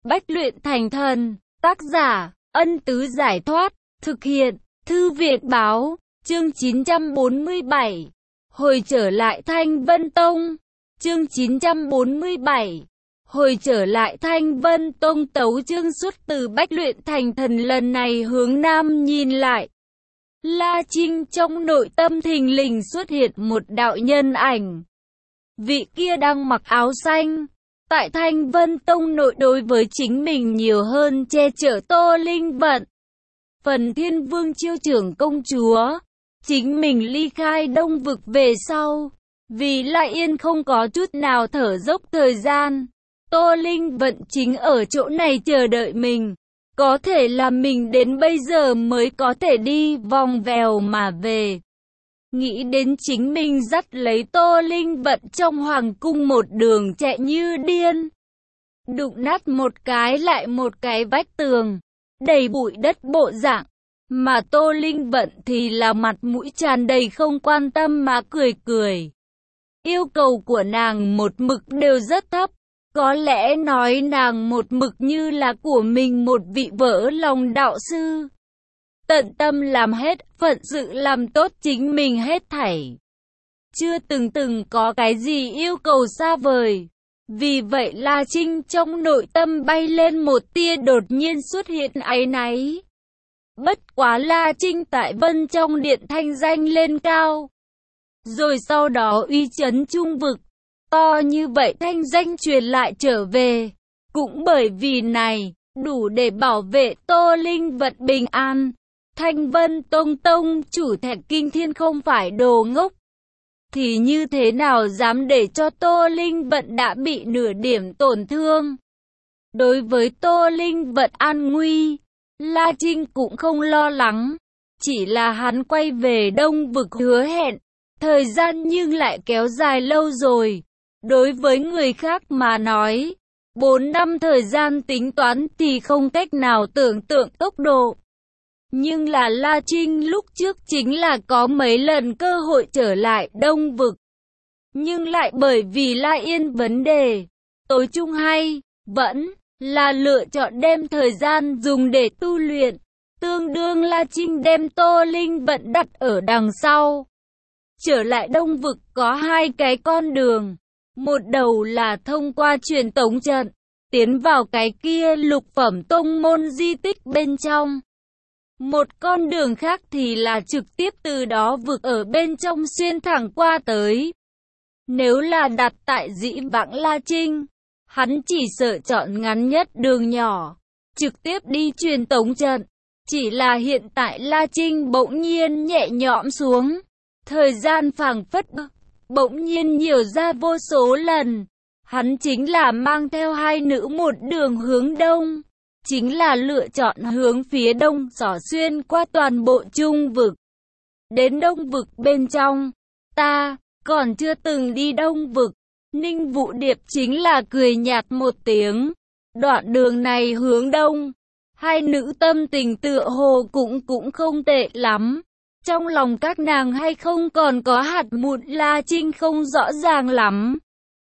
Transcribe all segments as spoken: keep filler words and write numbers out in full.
Bách luyện thành thần. Tác giả, Ân Tứ Giải Thoát. Thực hiện, Thư Việt Báo. Chương chín trăm bốn mươi bảy. Hồi trở lại Thanh Vân Tông. Chương chín trăm bốn mươi bảy. Hồi trở lại Thanh Vân Tông. Tấu chương xuất từ Bách luyện thành thần lần này hướng nam nhìn lại. La Trinh trong nội tâm thình lình xuất hiện một đạo nhân ảnh. Vị kia đang mặc áo xanh. Tại Thanh Vân Tông nội đối với chính mình nhiều hơn che chở Tô Linh Vận. Phần Thiên Vương chiêu trưởng công chúa. Chính mình ly khai Đông Vực về sau. Vì Lại Yên không có chút nào thở dốc thời gian. Tô Linh Vận chính ở chỗ này chờ đợi mình. Có thể là mình đến bây giờ mới có thể đi vòng vèo mà về. Nghĩ đến chính mình dắt lấy Tô Linh Vận trong hoàng cung một đường chạy như điên. Đụng nát một cái lại một cái vách tường, đầy bụi đất bộ dạng. Mà Tô Linh Vận thì là mặt mũi tràn đầy không quan tâm mà cười cười. Yêu cầu của nàng một mực đều rất thấp. Có lẽ nói nàng một mực như là của mình một vị vỡ lòng đạo sư. Tận tâm làm hết, phận sự làm tốt chính mình hết thảy. Chưa từng từng có cái gì yêu cầu xa vời. Vì vậy La Trinh trong nội tâm bay lên một tia đột nhiên xuất hiện áy náy. Bất quá La Trinh tại Vân trong điện thanh danh lên cao. Rồi sau đó uy chấn trung vực. To như vậy thanh danh truyền lại trở về. Cũng bởi vì này, đủ để bảo vệ Tô Linh Vận bình an. Thanh Vân Tông Tông chủ Thạch Kinh Thiên không phải đồ ngốc. Thì như thế nào dám để cho Tô Linh Vận đã bị nửa điểm tổn thương. Đối với Tô Linh Vận an nguy, La Trinh cũng không lo lắng. Chỉ là hắn quay về Đông Vực hứa hẹn. Thời gian nhưng lại kéo dài lâu rồi. Đối với người khác mà nói, bốn năm thời gian tính toán thì không cách nào tưởng tượng tốc độ. Nhưng là La Trinh lúc trước chính là có mấy lần cơ hội trở lại Đông Vực. Nhưng lại bởi vì Lại Yên vấn đề, tối trung hay, vẫn là lựa chọn đem thời gian dùng để tu luyện. Tương đương La Trinh đem Tô Linh Vận đặt ở đằng sau. Trở lại Đông Vực có hai cái con đường. Một đầu là thông qua truyền tống trận, tiến vào cái kia lục phẩm tông môn di tích bên trong. Một con đường khác thì là trực tiếp từ đó vực ở bên trong xuyên thẳng qua tới. Nếu là đặt tại dĩ vãng La Trinh, hắn chỉ sợ chọn ngắn nhất đường nhỏ, trực tiếp đi truyền tống trận. Chỉ là hiện tại La Trinh bỗng nhiên nhẹ nhõm xuống, thời gian phảng phất bỗng nhiên nhiều ra vô số lần. Hắn chính là mang theo hai nữ một đường hướng đông. Chính là lựa chọn hướng phía đông xỏ xuyên qua toàn bộ Trung Vực. Đến Đông Vực bên trong, ta còn chưa từng đi Đông Vực. Ninh Vũ Điệp chính là cười nhạt một tiếng. Đoạn đường này hướng đông, hai nữ tâm tình tựa hồ cũng cũng không tệ lắm. Trong lòng các nàng hay không còn có hạt mụn La Trinh không rõ ràng lắm.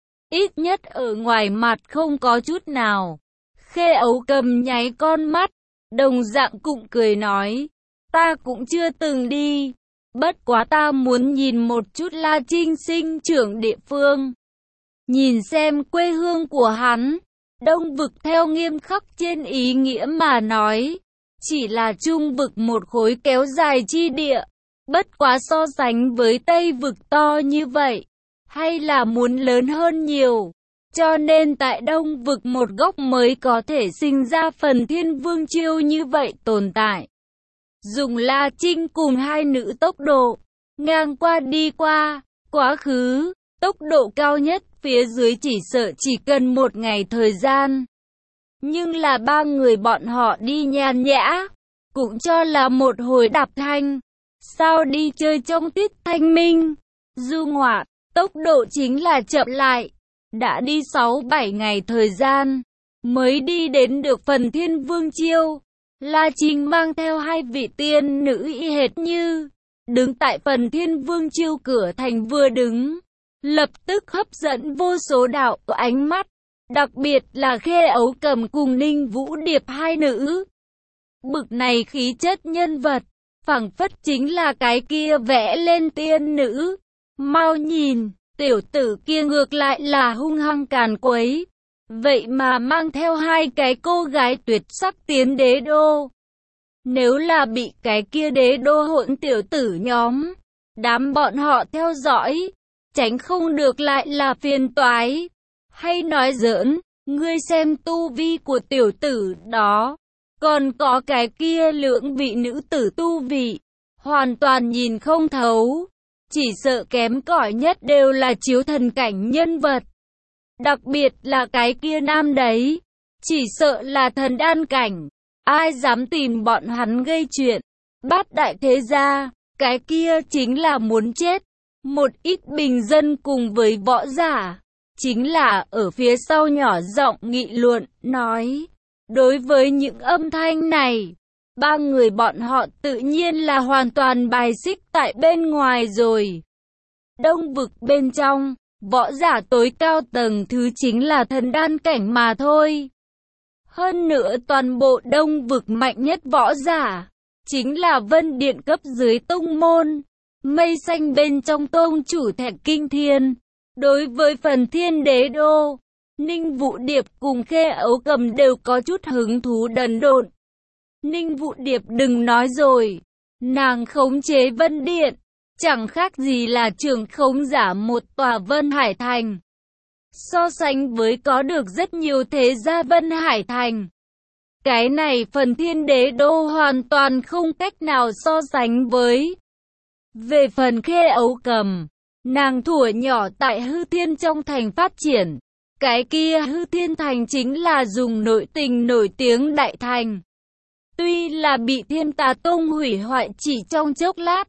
Ít nhất ở ngoài mặt không có chút nào. Khê Ấu Cầm nháy con mắt, đồng dạng cũng cười nói, ta cũng chưa từng đi, bất quá ta muốn nhìn một chút La Trinh sinh trưởng địa phương. Nhìn xem quê hương của hắn. Đông Vực theo nghiêm khắc trên ý nghĩa mà nói, chỉ là Trung Vực một khối kéo dài chi địa. Bất quá so sánh với Tây Vực to như vậy, hay là muốn lớn hơn nhiều. Cho nên tại Đông Vực một góc mới có thể sinh ra Phần Thiên Vương chiêu như vậy tồn tại. Dùng La Trinh cùng hai nữ tốc độ, ngang qua đi qua, quá khứ, tốc độ cao nhất phía dưới chỉ sợ chỉ cần một ngày thời gian. Nhưng là ba người bọn họ đi nhàn nhã, cũng cho là một hồi đạp thanh. Sao đi chơi trong tiết thanh minh, du ngoạn, tốc độ chính là chậm lại. Đã đi sáu bảy ngày thời gian, mới đi đến được Phần Thiên Vương chiêu. La Trinh mang theo hai vị tiên nữ y hệt như, đứng tại Phần Thiên Vương chiêu cửa thành vừa đứng. Lập tức hấp dẫn vô số đạo ánh mắt. Đặc biệt là Khê Ấu Cầm cùng Ninh Vũ Điệp hai nữ. Bực này khí chất nhân vật, phảng phất chính là cái kia vẽ lên tiên nữ. Mau nhìn, tiểu tử kia ngược lại là hung hăng càn quấy. Vậy mà mang theo hai cái cô gái tuyệt sắc tiến đế đô. Nếu là bị cái kia đế đô hỗn tiểu tử nhóm, đám bọn họ theo dõi, tránh không được lại là phiền toái. Hay nói giỡn, ngươi xem tu vi của tiểu tử đó, còn có cái kia lưỡng vị nữ tử tu vị, hoàn toàn nhìn không thấu. Chỉ sợ kém cỏi nhất đều là chiếu thần cảnh nhân vật. Đặc biệt là cái kia nam đấy, chỉ sợ là thần đan cảnh. Ai dám tìm bọn hắn gây chuyện? Bát đại thế gia, cái kia chính là muốn chết. Một ít bình dân cùng với võ giả, chính là ở phía sau nhỏ giọng nghị luận, nói. Đối với những âm thanh này, ba người bọn họ tự nhiên là hoàn toàn bài xích tại bên ngoài rồi. Đông vực bên trong, võ giả tối cao tầng thứ chính là thần đan cảnh mà thôi. Hơn nữa toàn bộ đông vực mạnh nhất võ giả, chính là Vân Điện cấp dưới tông môn. Mây xanh bên trong tông chủ Thạch Kinh Thiên. Đối với phần Thiên Đế Đô, Ninh Vũ Điệp cùng Khê Ấu Cầm đều có chút hứng thú đần độn. Ninh Vũ Điệp đừng nói rồi, nàng khống chế Vân Điện, chẳng khác gì là trưởng khống giả một tòa Vân Hải Thành. So sánh với có được rất nhiều thế gia Vân Hải Thành, cái này phần Thiên Đế Đô hoàn toàn không cách nào so sánh với. Về phần Khê Ấu Cầm, nàng thuở nhỏ tại Hư Thiên trong thành phát triển. Cái kia Hư Thiên thành chính là dùng nội tình nổi tiếng đại thành. Tuy là bị Thiên Tà Tông hủy hoại chỉ trong chốc lát,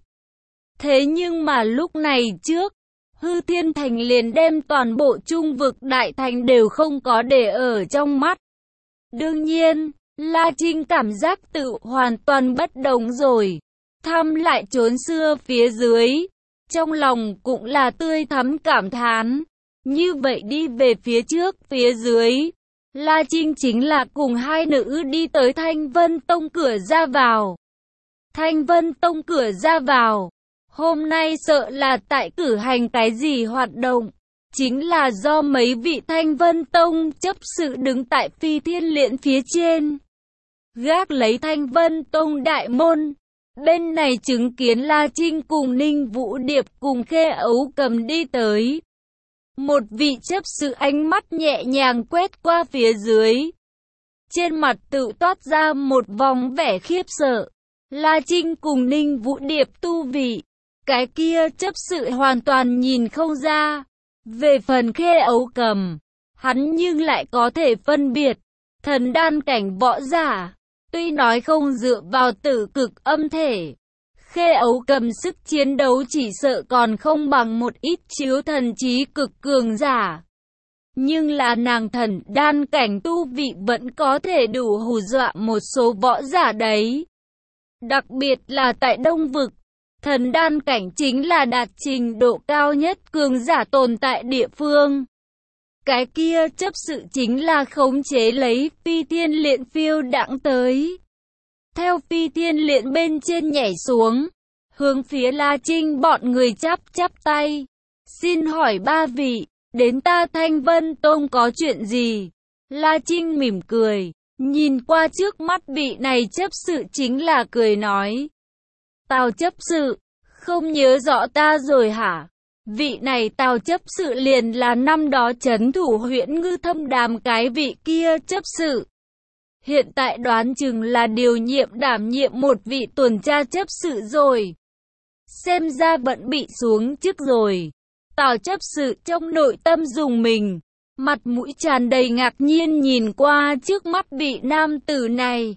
thế nhưng mà lúc này trước, Hư Thiên thành liền đem toàn bộ trung vực đại thành đều không có để ở trong mắt. Đương nhiên, La Trinh cảm giác tự hoàn toàn bất đồng rồi. Thăm lại chốn xưa phía dưới, trong lòng cũng là tươi thắm cảm thán. Như vậy đi về phía trước, phía dưới, La Trinh chính là cùng hai nữ đi tới Thanh Vân Tông cửa ra vào. Thanh Vân Tông cửa ra vào, hôm nay sợ là tại cử hành cái gì hoạt động, chính là do mấy vị Thanh Vân Tông chấp sự đứng tại Phi Thiên Liễn phía trên, gác lấy Thanh Vân Tông đại môn. Bên này chứng kiến La Trinh cùng Ninh Vũ Điệp cùng Khê Ấu Cầm đi tới. Một vị chấp sự ánh mắt nhẹ nhàng quét qua phía dưới. Trên mặt tự toát ra một vòng vẻ khiếp sợ. La Trinh cùng Ninh Vũ Điệp tu vị, cái kia chấp sự hoàn toàn nhìn không ra. Về phần Khê Ấu Cầm, hắn nhưng lại có thể phân biệt. Thần đan cảnh võ giả, tuy nói không dựa vào tử cực âm thể, Khê Ấu Cầm sức chiến đấu chỉ sợ còn không bằng một ít chiếu thần trí cực cường giả. Nhưng là nàng thần đan cảnh tu vị vẫn có thể đủ hù dọa một số võ giả đấy. Đặc biệt là tại Đông Vực, thần đan cảnh chính là đạt trình độ cao nhất cường giả tồn tại địa phương. Cái kia chấp sự chính là khống chế lấy Phi Thiên Liễn phiêu đãng tới. Theo Phi Thiên Liễn bên trên nhảy xuống, hướng phía La Trinh bọn người chắp chắp tay. Xin hỏi ba vị, đến ta Thanh Vân Tông có chuyện gì? La Trinh mỉm cười, nhìn qua trước mắt vị này chấp sự chính là cười nói. Tào chấp sự, không nhớ rõ ta rồi hả? Vị này Tào chấp sự liền là năm đó trấn thủ huyện Ngư Thâm Đàm cái vị kia chấp sự. Hiện tại đoán chừng là điều nhiệm đảm nhiệm một vị tuần tra chấp sự rồi. Xem ra vẫn bị xuống chức rồi. Tào chấp sự trong nội tâm dùng mình, mặt mũi tràn đầy ngạc nhiên nhìn qua trước mắt vị nam tử này.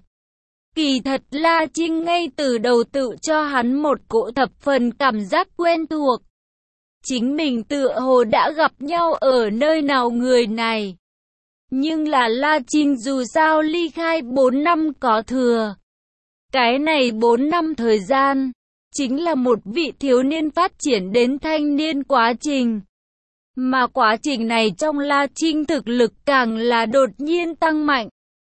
Kỳ thật La Trinh ngay từ đầu tự cho hắn một cỗ thập phần cảm giác quen thuộc. Chính mình tựa hồ đã gặp nhau ở nơi nào người này. Nhưng là La Trinh dù sao ly khai bốn năm có thừa. Cái này bốn năm thời gian, chính là một vị thiếu niên phát triển đến thanh niên quá trình. Mà quá trình này trong La Trinh thực lực càng là đột nhiên tăng mạnh.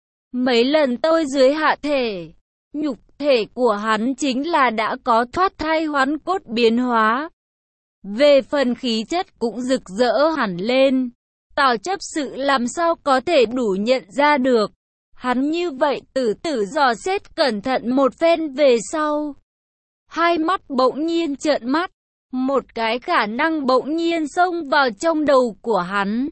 Mấy lần tôi dưới hạ thể, nhục thể của hắn chính là đã có thoát thai hoán cốt biến hóa. Về phần khí chất cũng rực rỡ hẳn lên. Tào chấp sự làm sao có thể đủ nhận ra được. Hắn như vậy tử tử dò xét cẩn thận một phen về sau. Hai mắt bỗng nhiên trợn mắt. Một cái khả năng bỗng nhiên xông vào trong đầu của hắn.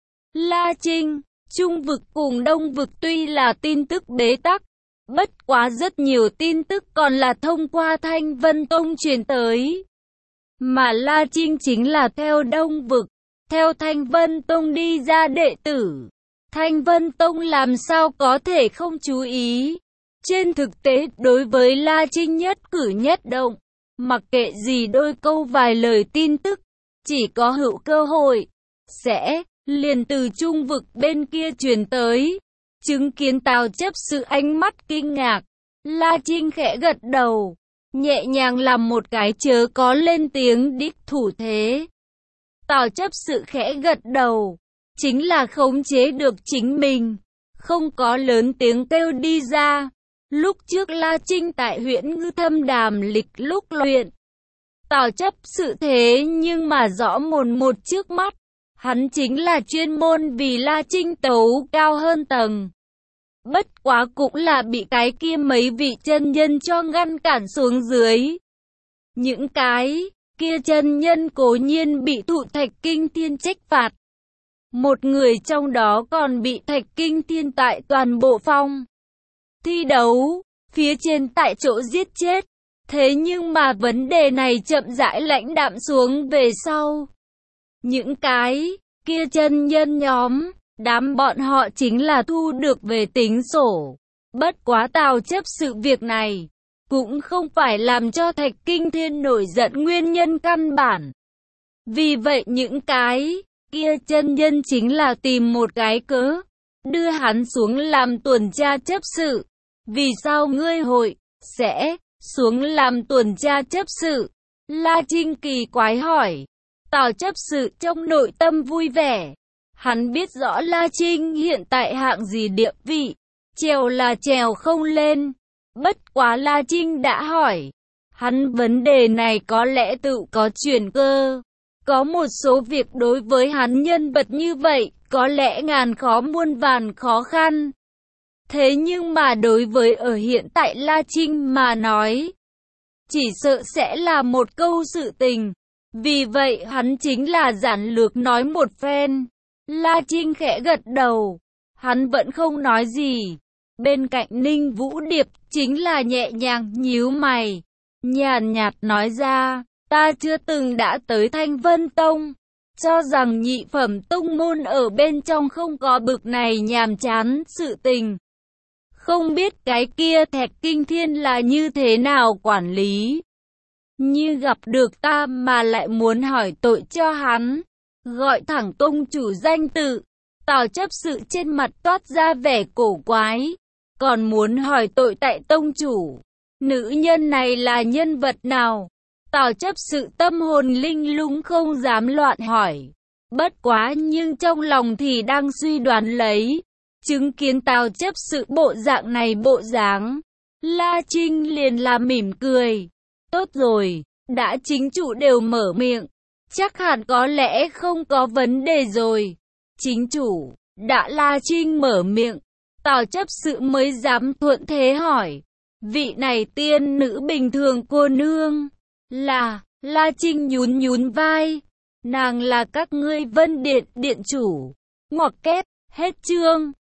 La Trinh, Trung vực cùng Đông vực tuy là tin tức bế tắc, bất quá rất nhiều tin tức còn là thông qua Thanh Vân Tông truyền tới. Mà La Trinh chính là theo Đông vực, theo Thanh Vân Tông đi ra đệ tử. Thanh Vân Tông làm sao có thể không chú ý. Trên thực tế đối với La Trinh nhất cử nhất động, mặc kệ gì đôi câu vài lời tin tức, chỉ có hữu cơ hội, sẽ liền từ Trung vực bên kia truyền tới. Chứng kiến Tào chấp sự ánh mắt kinh ngạc, La Trinh khẽ gật đầu, nhẹ nhàng làm một cái chớ có lên tiếng đích thủ thế. Tào chấp sự khẽ gật đầu, chính là khống chế được chính mình, không có lớn tiếng kêu đi ra. Lúc trước La Trinh tại huyện Ngư Thâm Đàm Lịch lúc luyện, Tào chấp sự thế nhưng mà rõ mồn một trước mắt, hắn chính là chuyên môn vì La Trinh tấu cao hơn tầng. Bất quá cũng là bị cái kia mấy vị chân nhân cho ngăn cản xuống dưới. Những cái kia chân nhân cố nhiên bị thụ Thạch Kinh Thiên trách phạt. Một người trong đó còn bị Thạch Kinh Thiên tại toàn bộ phong thi đấu, phía trên tại chỗ giết chết. Thế nhưng mà vấn đề này chậm rãi lãnh đạm xuống về sau. Những cái kia chân nhân nhóm, đám bọn họ chính là thu được về tính sổ. Bất quá Tào chấp sự việc này, cũng không phải làm cho Thạch Kinh Thiên nổi giận nguyên nhân căn bản. Vì vậy những cái kia chân nhân chính là tìm một cái cớ, đưa hắn xuống làm tuần tra chấp sự. Vì sao ngươi hội sẽ xuống làm tuần tra chấp sự? La Trinh kỳ quái hỏi. Tào chấp sự trong nội tâm vui vẻ. Hắn biết rõ La Trinh hiện tại hạng gì địa vị, trèo là trèo không lên. Bất quá La Trinh đã hỏi. Hắn vấn đề này có lẽ tự có chuyển cơ. Có một số việc đối với hắn nhân vật như vậy, có lẽ ngàn khó muôn vàn khó khăn. Thế nhưng mà đối với ở hiện tại La Trinh mà nói, chỉ sợ sẽ là một câu sự tình. Vì vậy hắn chính là giản lược nói một phen. La Trinh khẽ gật đầu, hắn vẫn không nói gì. Bên cạnh Ninh Vũ Điệp chính là nhẹ nhàng nhíu mày, nhàn nhạt nói ra, ta chưa từng đã tới Thanh Vân Tông, cho rằng nhị phẩm tông môn ở bên trong không có bực này nhàm chán sự tình. Không biết cái kia Thạch Kinh Thiên là như thế nào quản lý. Như gặp được ta mà lại muốn hỏi tội cho hắn, gọi thẳng tông chủ danh tự. Tào chấp sự trên mặt toát ra vẻ cổ quái, còn muốn hỏi tội tại tông chủ. Nữ nhân này là nhân vật nào? Tào chấp sự tâm hồn linh lung không dám loạn hỏi. Bất quá nhưng trong lòng thì đang suy đoán lấy. Chứng kiến Tào chấp sự bộ dạng này bộ dáng, La Trinh liền là mỉm cười. Tốt rồi, đã chính chủ đều mở miệng, chắc hẳn có lẽ không có vấn đề rồi. Chính chủ, đã La Trinh mở miệng, Tào chấp sự mới dám thuận thế hỏi. Vị này tiên nữ bình thường cô nương, là, La Trinh nhún nhún vai. Nàng là các ngươi Vân Điện điện chủ. Ngoặc kép, hết chương.